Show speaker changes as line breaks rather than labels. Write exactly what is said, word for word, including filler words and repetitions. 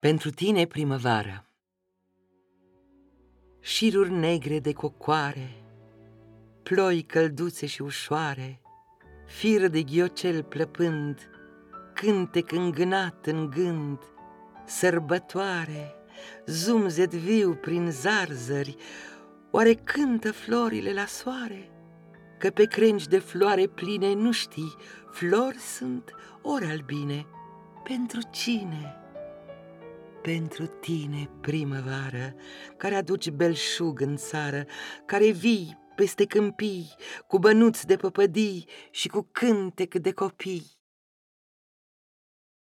Pentru tine, primăvară. Șiruri negre de cocoare, ploi călduțe și ușoare, fir de ghiocel plăpând, cântec îngânat în gând, sărbătoare, zumzet viu prin zarzări. Oare cântă florile la soare? Că pe crengi de floare pline nu știi, flori sunt ori albine. Pentru cine? Pentru tine, primăvară, care aduci belșug în țară, care vii peste câmpii, cu bănuți de păpădii și cu cântec de copii.